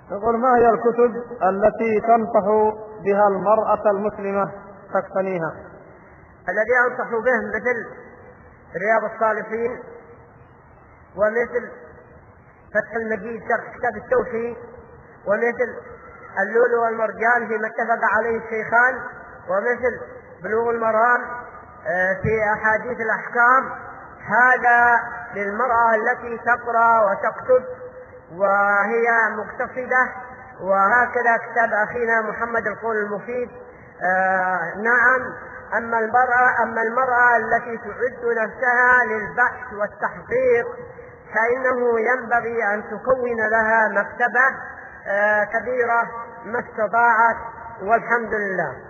يقول: ما هي الكتب التي تنصح بها المرأة المسلمة تقتنيها؟ الذي أنصح به مثل رياض الصالحين، ومثل فتح المجيد شرح كتاب التوحيد، ومثل اللؤلؤ والمرجان فيما اتفق عليه الشيخان، ومثل بلوغ المرام في أحاديث الأحكام. هذا للمرأة التي تقرأ وتكتب وهي مقتصدة. وهكذا كتاب أخينا محمد القول المفيد. نعم. أما المرأة التي تعد نفسها للبحث والتحقيق فإنه ينبغي أن تكون لها مكتبة كبيرة ما استطاعت، والحمد لله.